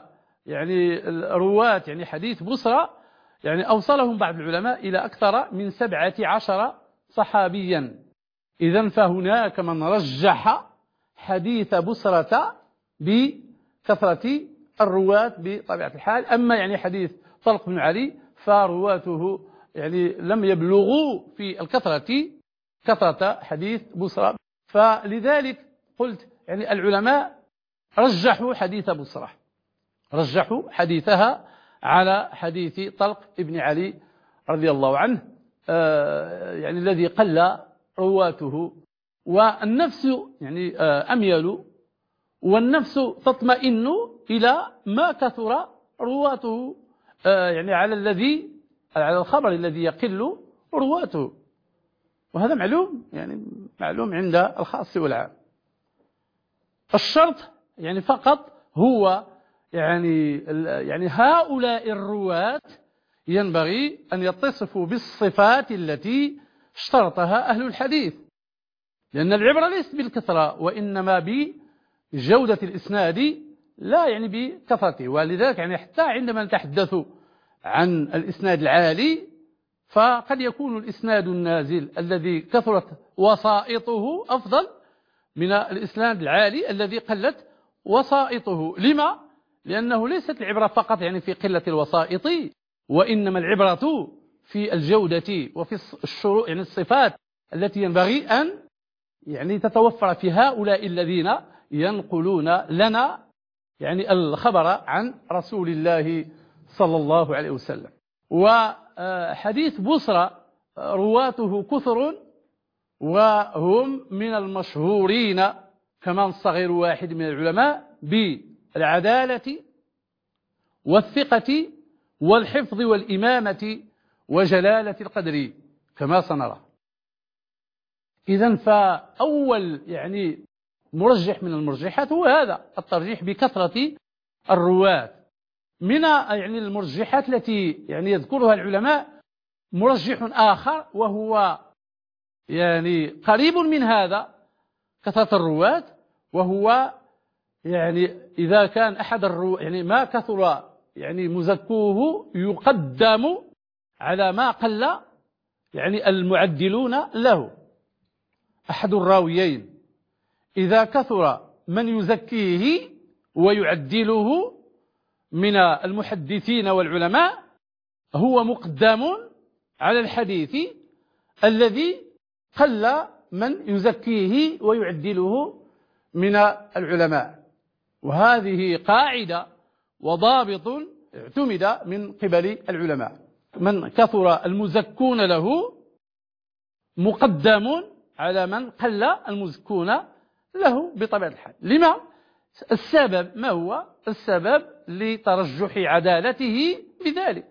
يعني رواة يعني حديث بصرى يعني أوصلهم بعض العلماء إلى أكثر من 17 صحابيا. إذن فهناك من رجح حديث بصرة بكثرة الرواة بطبيعة الحال. أما يعني حديث طلق بن علي فرواته يعني لم يبلغوا في الكثرة كثرة حديث بصرى، فلذلك قلت يعني العلماء رجحوا حديث بصرى، رجحوا حديثها على حديث طلق بن علي رضي الله عنه، يعني الذي قل رواته، والنفس يعني أميل، والنفس تطمئن إلى ما كثر رواته يعني على الخبر الذي يقل رواته، وهذا معلوم يعني معلوم عند الخاص والعام. الشرط يعني فقط هو يعني هؤلاء الرواة ينبغي أن يتصفوا بالصفات التي اشترطها أهل الحديث، لأن العبرة ليست بالكثرة وإنما بجودة الإسناد لا يعني بكثرته. ولذلك يعني حتى عندما نتحدث عن الإسناد العالي فقد يكون الإسناد النازل الذي كثرت وسائطه أفضل من الإسناد العالي الذي قلت وسائطه. لما؟ لأنه ليست العبرة فقط يعني في قلة الوسائط، وإنما العبرة في الجودة وفي الشروط يعني الصفات التي ينبغي أن يعني تتوفر في هؤلاء الذين ينقلون لنا يعني الخبر عن رسول الله صلى الله عليه وسلم. وحديث بصرى رواته كثر، وهم من المشهورين كما صغير واحد من العلماء بالعدالة والثقة والحفظ والإمامة وجلالة القدر كما سنرى. إذن فأول يعني مرجح من المرجحات هو هذا الترجيح بكثرة الرواة. من يعني المرجحات التي يعني يذكرها العلماء مرجح آخر وهو يعني قريب من هذا كثرة الرواة، وهو يعني إذا كان أحد الرواة يعني ما كثر يعني مزكوه يقدم على ما قل يعني المعدلون له. أحد الراويين إذا كثر من يزكيه ويعدله من المحدثين والعلماء هو مقدم على الحديث الذي قل من يزكيه ويعدله من العلماء. وهذه قاعدة وضابط اعتمد من قبل العلماء، من كثر المزكون له مقدم على من قل المزكون له بطبيعة الحال. لما؟ السبب ما هو؟ السبب لترجح عدالته بذلك.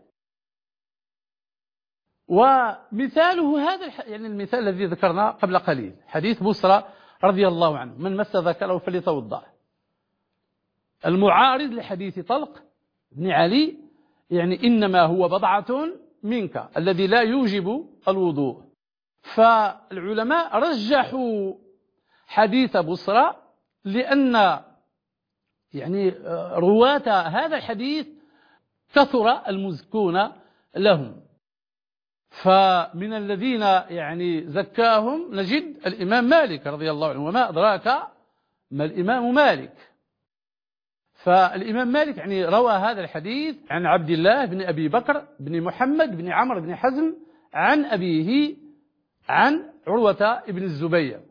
ومثاله هذا يعني المثال الذي ذكرنا قبل قليل حديث بصرى رضي الله عنه، من مس ذكره فليتوضأ. المعارض لحديث طلق بن علي يعني إنما هو بضعة منك الذي لا يوجب الوضوء. فالعلماء رجحوا حديث بصرى لأن يعني رواة هذا الحديث كثر المزكون لهم. فمن الذين يعني زكاهم نجد الإمام مالك رضي الله عنه، وما أدراك ما الإمام مالك. فالإمام مالك يعني روى هذا الحديث عن عبد الله بن أبي بكر بن محمد بن عمرو بن حزم عن أبيه عن عروة بن الزبير.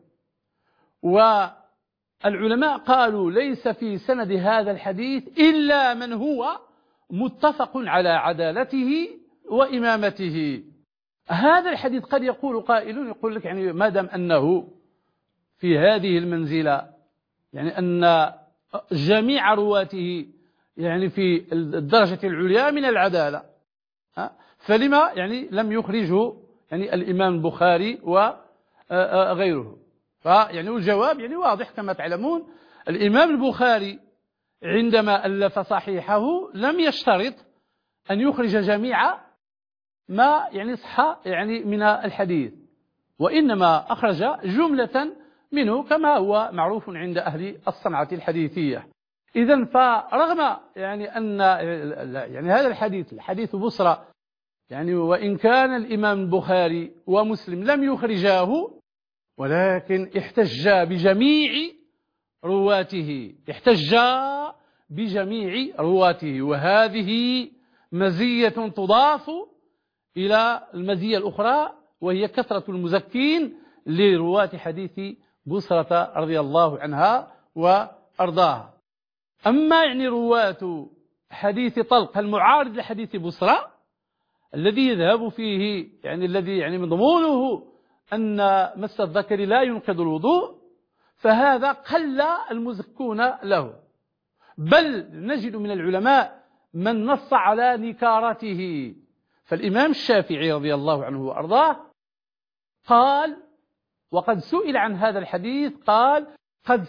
والعلماء قالوا ليس في سند هذا الحديث إلا من هو متفق على عدالته وإمامته. هذا الحديث قد يقول قائل يقول لك يعني ما دام أنه في هذه المنزلة يعني أن جميع رواته يعني في الدرجة العليا من العدالة، فلما يعني لم يخرجه يعني الإمام البخاري وغيره؟ فيعني الجواب يعني واضح كما تعلمون. الإمام البخاري عندما ألف صحيحه لم يشترط أن يخرج جميع ما يعني صح يعني من الحديث، وإنما أخرج جملة منه كما هو معروف عند أهل الصنعة الحديثية. إذن فرغم يعني أن يعني هذا الحديث بصرى يعني وإن كان الإمام البخاري ومسلم لم يخرجاه، ولكن احتج بجميع رواته، وهذه مزية تضاف إلى المزية الأخرى، وهي كثرة المزكين لرواة حديث بصرة رضي الله عنها وأرضاها. أما يعني رواة حديث طلق المعارض لحديث بصرة الذي يذهب فيه يعني الذي يعني مضمونه أن مس الذكر لا ينقض الوضوء، فهذا قل المزكون له، بل نجد من العلماء من نص على نكارته. فالإمام الشافعي رضي الله عنه وأرضاه قال، وقد سئل عن هذا الحديث، قال قد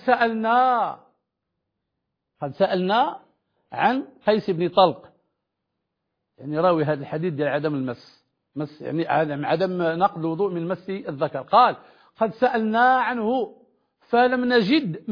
سألنا عن قيس بن طلق، يعني راوي هذا الحديث ديال عدم المس يعني عدم نقض الوضوء من مس الذكر، قال قد سألنا عنه فلم نجد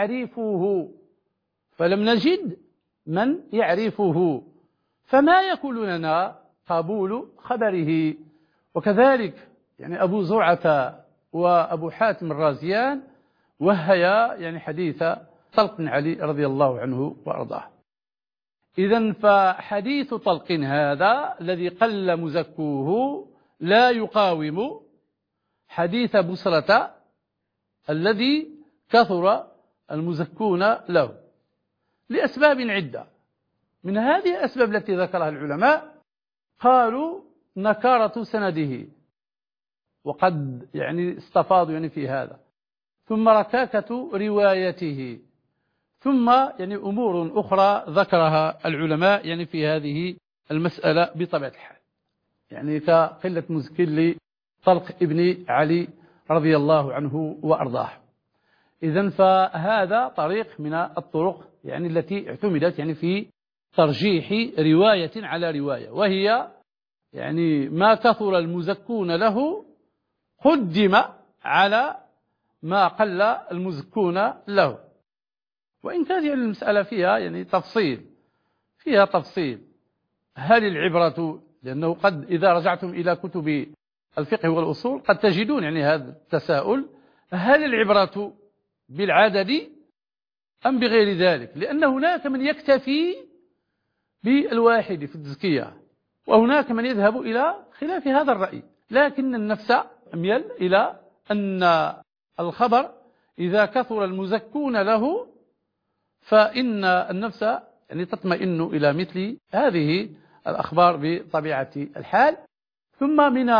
من يعرفه، فما يكون لنا قبول خبره. وكذلك يعني أبو زرعة وأبو حاتم الرازيان وهيا يعني حديث طلق بن علي رضي الله عنه وأرضاه. إذن فحديث طلق هذا الذي قل مزكوه لا يقاوم حديث بصرة الذي كثر المزكون له لأسباب عدة. من هذه الأسباب التي ذكرها العلماء قالوا نكارة سنده، وقد يعني استفاضوا يعني في هذا، ثم ركاكة روايته، ثم يعني أمور أخرى ذكرها العلماء يعني في هذه المسألة بطبيعة الحال، يعني كقلة مزكين لطلق ابن علي رضي الله عنه وأرضاه. إذن فهذا طريق من الطرق يعني التي اعتمدت يعني في ترجيح رواية على رواية، وهي يعني ما كثر المزكون له قدم على ما قل المزكون له. وإن كانت يعني المسألة فيها يعني تفصيل، هل العبرة، لأنه قد إذا رجعتم إلى كتب الفقه والأصول قد تجدون يعني هذا التساؤل، هل العبرة بالعدد أم بغير ذلك؟ لأن هناك من يكتفي بالواحد في التزكية، وهناك من يذهب إلى خلاف هذا الرأي، لكن النفس أميل إلى أن الخبر إذا كثر المزكون له فإن النفس يعني تطمئن إلى مثل هذه الأخبار بطبيعة الحال. ثم من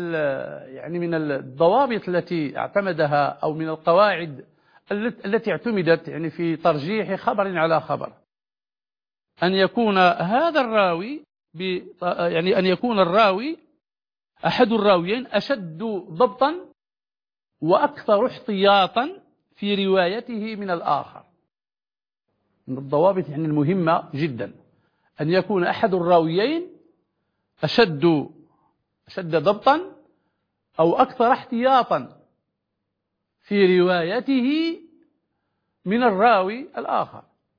الضوابط التي اعتمدها أو من القواعد التي اعتمدت يعني في ترجيح خبر على خبر أن يكون هذا الراوي يعني أن يكون الراوي أحد الراويين أشد ضبطا وأكثر احتياطا في روايته من الآخر. من الضوابط يعني المهمة جدا أن يكون أحد الراويين أشد ضبطا أو أكثر احتياطا في روايته من الراوي الآخر،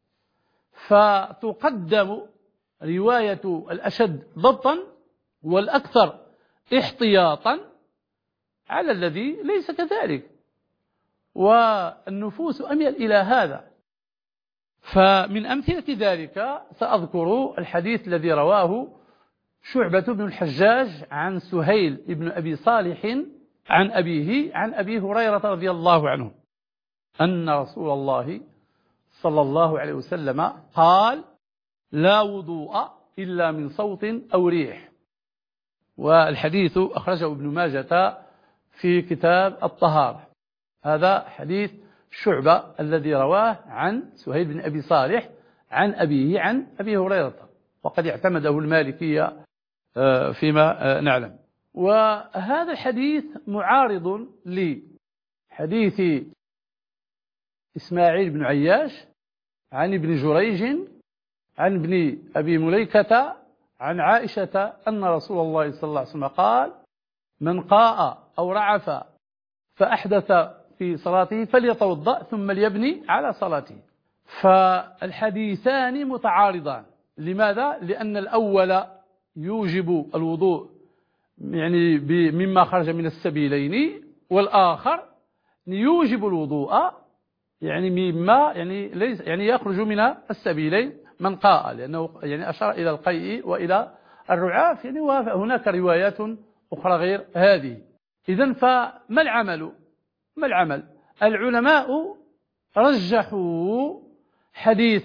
فتقدم رواية الأشد ضبطا والأكثر احتياطا على الذي ليس كذلك، والنفوس أميل إلى هذا. فمن أمثلة ذلك سأذكر الحديث الذي رواه شعبة بن الحجاج عن سهيل بن أبي صالح عن أبيه عن أبي هريرة رضي الله عنه أن رسول الله صلى الله عليه وسلم قال: لا وضوء إلا من صوت أو ريح. والحديث أخرجه ابن ماجة في كتاب الطهارة. هذا حديث شعبة الذي رواه عن سهيل بن أبي صالح عن أبيه عن أبي هريرة، وقد اعتمده المالكية فيما نعلم. وهذا الحديث معارض لحديث إسماعيل بن عياش عن ابن جريج عن ابن أبي مليكة عن عائشة أن رسول الله صلى الله عليه وسلم قال: من قاء أو رعف فأحدث في صلاته فليتوضأ ثم ليبني على صلاته، فالحديثان متعارضان. لماذا؟ لأن الأول يوجب الوضوء يعني مما خرج من السبيلين، والآخر يوجب الوضوء يعني مما يعني ليس يعني يخرج من السبيلين من قاء، لأنه يعني أشار إلى القيء وإلى الرعاف يعني، وهناك روايات أخرى غير هذه. إذن فما العمل؟ ما العمل؟ العلماء رجحوا حديث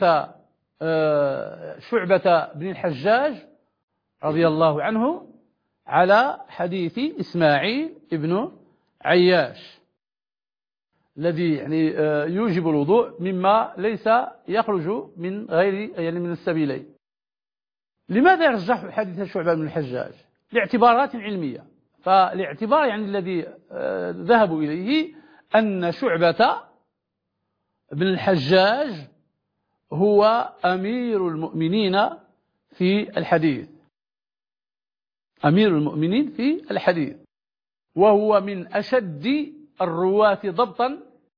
شعبة بن الحجاج رضي الله عنه على حديث إسماعيل بن عياش الذي يعني يوجب الوضوء مما ليس يخرج من غير يعني من السبيلين. لماذا يرجح حديث شعبة بن الحجاج؟ لاعتبارات علمية. فالاعتبار يعني الذي ذهبوا إليه أن شعبة بن الحجاج هو أمير المؤمنين في الحديث، أمير المؤمنين في الحديث، وهو من أشد الرواة ضبطا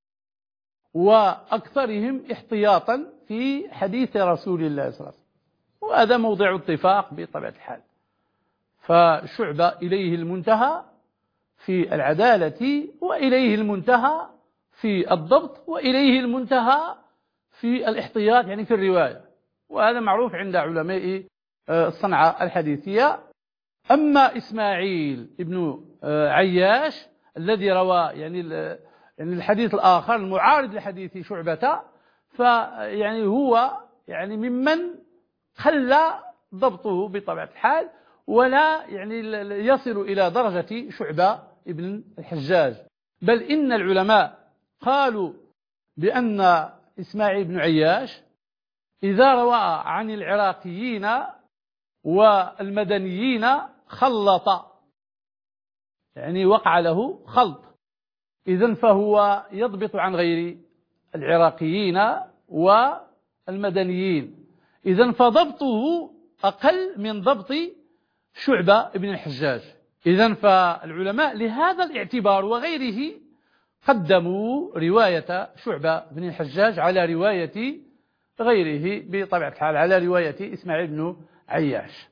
وأكثرهم احتياطا في حديث رسول الله صلى الله عليه وسلم، وهذا موضع اتفاق بطبيعة الحال. فشعبة إليه المنتهى في العدالة، وإليه المنتهى في الضبط، وإليه المنتهى في الاحتياط يعني في الرواية، وهذا معروف عند علماء الصنعة الحديثية. أما إسماعيل ابن عياش الذي روى يعني الحديث الآخر المعارض لحديث شعبة، فيعني هو يعني ممن قل ضبطه بطبيعة الحال، ولا يعني يصل إلى درجة شعبة ابن الحجاج. بل إن العلماء قالوا بأن إسماعيل بن عياش إذا روى عن العراقيين والمدنيين خلط، يعني وقع له خلط، إذن فهو يضبط عن غير العراقيين والمدنيين، إذن فضبطه أقل من ضبط شعبة ابن الحجاج. إذن فالعلماء لهذا الاعتبار وغيره قدموا رواية شعبة بن الحجاج على رواية غيره بطبيعة الحال، على رواية إسماعيل بن عياش.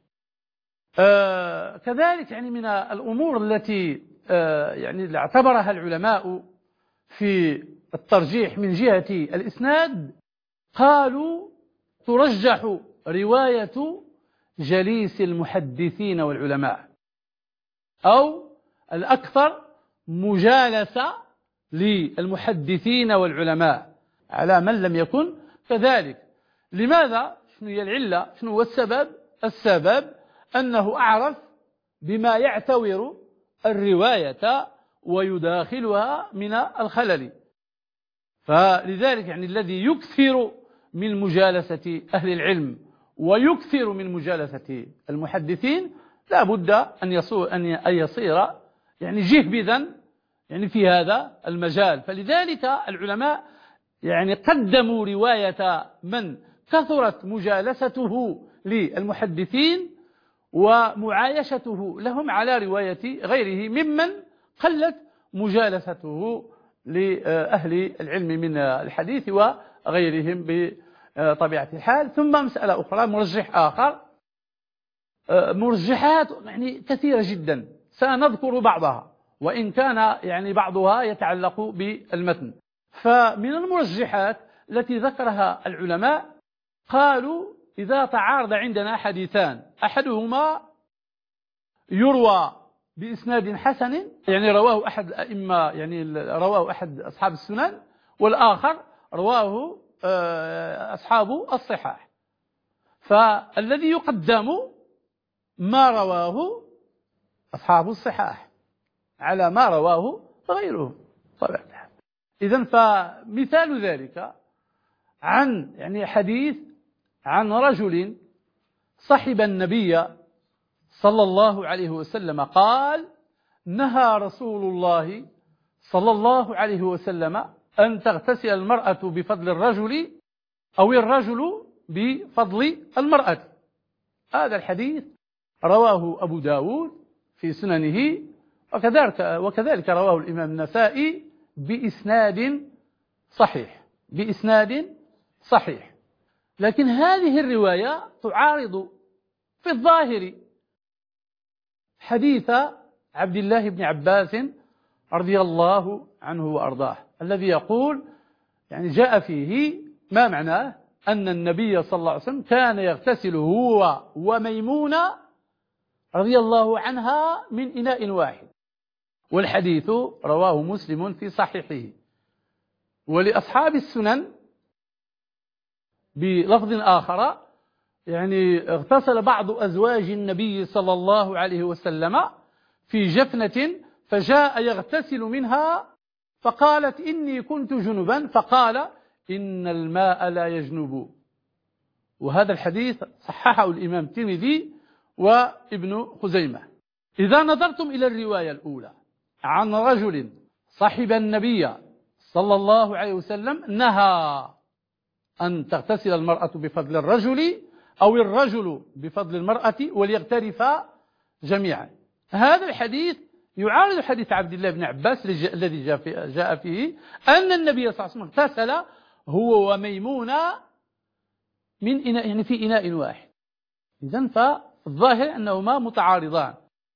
كذلك يعني من الأمور التي يعني اعتبرها العلماء في الترجيح من جهة الإسناد، قالوا ترجح رواية جليس المحدثين والعلماء، أو الأكثر مجالسة للمحدثين والعلماء على من لم يكن كذلك. لماذا؟ شنو هي العلة؟ شنو هو السبب؟ السبب أنه أعرف بما يعتور الرواية ويداخلها من الخلل. فلذلك يعني الذي يكثر من مجالسة أهل العلم ويكثر من مجالسة المحدثين لا بد أن يصير يعني جهبذا يعني في هذا المجال. فلذلك العلماء يعني قدموا رواية من كثرت مجالسته للمحدثين ومعايشته لهم على رواية غيره ممن قلت مجالسته لأهل العلم من الحديث وغيرهم بطبيعة الحال. ثم مسألة أخرى، مرجح آخر، مرجحات يعني كثيرة جدا سنذكر بعضها وإن كان يعني بعضها يتعلق بالمتن. فمن المرجحات التي ذكرها العلماء قالوا إذا تعارض عندنا حديثان أحدهما يروى بإسناد حسن يعني رواه أحد الأئمة يعني رواه أحد أصحاب السنن، والآخر رواه أصحاب الصحاح، فالذي يقدم ما رواه أصحاب الصحاح على ما رواه غيره طبعا. إذن فمثال ذلك عن يعني حديث عن رجل صحب النبي صلى الله عليه وسلم قال: نهى رسول الله صلى الله عليه وسلم أن تغتسل المرأة بفضل الرجل أو الرجل بفضل المرأة. هذا الحديث رواه أبو داود في سننه، وكذلك رواه الإمام النسائي بإسناد صحيح، بإسناد صحيح. لكن هذه الرواية تعارض في الظاهر حديث عبد الله بن عباس رضي الله عنه وأرضاه الذي يقول يعني جاء فيه ما معناه أن النبي صلى الله عليه وسلم كان يغتسل هو وميمونة رضي الله عنها من إناء واحد، والحديث رواه مسلم في صحيحه. ولأصحاب السنن بلفظ آخر يعني اغتسل بعض أزواج النبي صلى الله عليه وسلم في جفنة فجاء يغتسل منها فقالت إني كنت جنبا فقال إن الماء لا يجنب. وهذا الحديث صححه الإمام الترمذي وابن خزيمة. إذا نظرتم إلى الرواية الأولى عن رجل صحب النبي صلى الله عليه وسلم نهى أن تغتسل المرأة بفضل الرجل أو الرجل بفضل المرأة وليغترفا جميعا. هذا الحديث يعارض حديث عبد الله بن عباس الذي جاء فيه أن النبي صلى الله عليه وسلم اغتسل هو وميمونة من إناء يعني في إناء واحد. إذن فالظاهر أنهما متعارضان.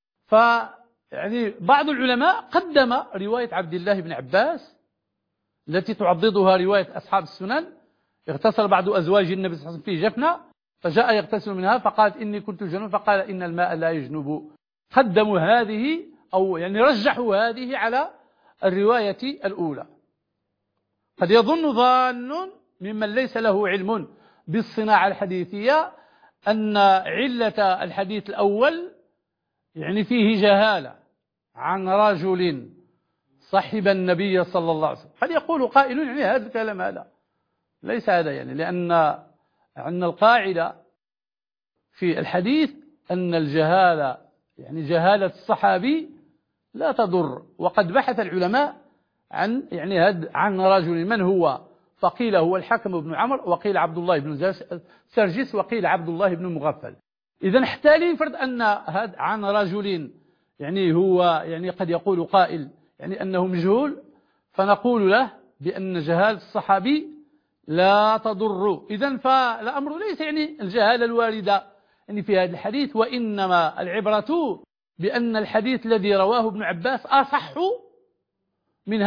يعني بعض العلماء قدم رواية عبد الله بن عباس التي تعضدها رواية أصحاب السنن اغتسل بعض أزواج النبي صلى الله عليه وسلم في جفنة فجاء يغتسل منها فقالت إني كنت جنوب فقال إن الماء لا يجنب. قدموا هذه أو يعني رجحوا هذه على الرواية الأولى. قد يظن ظان ممن ليس له علم بالصناعة الحديثية أن علة الحديث الأول يعني فيه جهالة عن رجل صحب النبي صلى الله عليه وسلم. قد يقول قائل يعني هذا الكلام هذا ليس هذا يعني لأن القاعدة في الحديث أن الجهالة يعني جهالة الصحابي لا تضر. وقد بحث العلماء عن رجل من هو فقيل هو الحكم بن عمرو وقيل عبد الله بن سرجس وقيل عبد الله بن مغفل. إذا احتالي يفرض أن هذا عن رجل يعني هو يعني قد يقول قائل يعني أنه مجهول فنقول له بأن جهالة الصحابي لا تضر. إذن فالأمر ليس يعني الجهالة الواردة يعني في هذا الحديث، وإنما العبرة بأن الحديث الذي رواه ابن عباس أصح من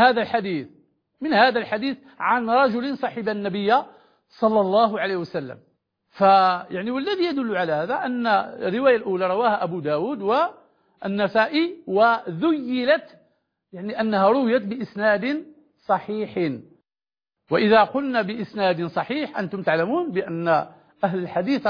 هذا الحديث عن رجل صحب النبي صلى الله عليه وسلم. فيعني والذي يدل على هذا أن الرواية الأولى رواها أبو داود والنسائي وذيلت يعني أنها رويت بإسناد صحيح. وإذا قلنا بإسناد صحيح أنتم تعلمون بأن أهل الحديث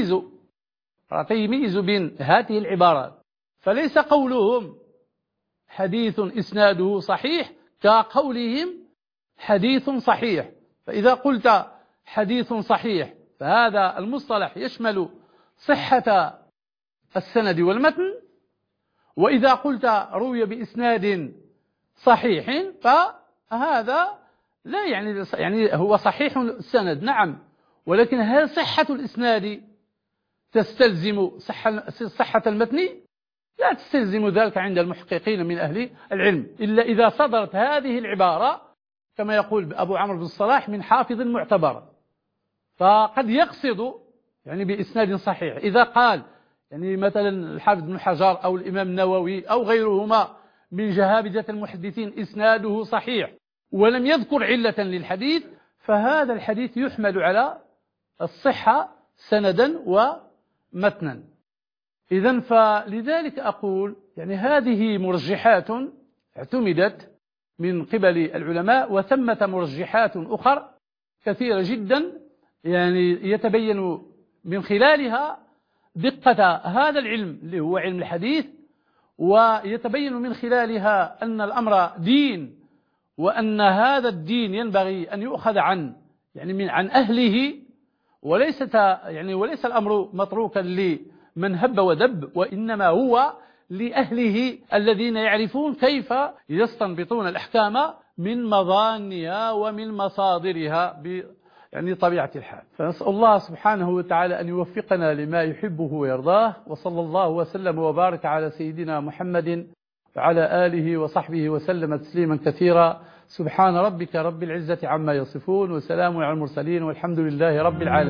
تمييز بين هذه العبارات، فليس قولهم حديث إسناده صحيح كقولهم حديث صحيح. فإذا قلت حديث صحيح فهذا المصطلح يشمل صحة السند والمتن، وإذا قلت روي بإسناد صحيح فهذا لا يعني هو صحيح السند نعم، ولكن هل صحة الإسناد تستلزم صحة المتن؟ لا تستلزم ذلك عند المحققين من أهل العلم، إلا إذا صدرت هذه العبارة كما يقول أبو عمرو بن الصلاح من حافظ معتبر، فقد يقصد يعني بإسناد صحيح. إذا قال يعني مثلا الحافظ بن حجر أو الإمام النووي أو غيرهما من جهابذة المحدثين إسناده صحيح ولم يذكر علة للحديث فهذا الحديث يحمل على الصحة سندا ومتنا. إذن فلذلك أقول يعني هذه مرجحات اعتمدت من قبل العلماء، وثمة مرجحات أخرى كثيرة جدا يعني يتبين من خلالها دقة هذا العلم اللي هو علم الحديث، ويتبين من خلالها أن الأمر دين، وأن هذا الدين ينبغي أن يؤخذ عن أهله، وليس الأمر متروكا لمن هب ودب، وإنما هو لأهله الذين يعرفون كيف يستنبطون الأحكام من مظانها ومن مصادرها طبيعة الحال. فنسأل الله سبحانه وتعالى أن يوفقنا لما يحبه ويرضاه، وصلى الله وسلم وبارك على سيدنا محمد وعلى آله وصحبه وسلم تسليما كثيرا. سبحان ربك رب العزة عما يصفون وسلام على المرسلين والحمد لله رب العالمين.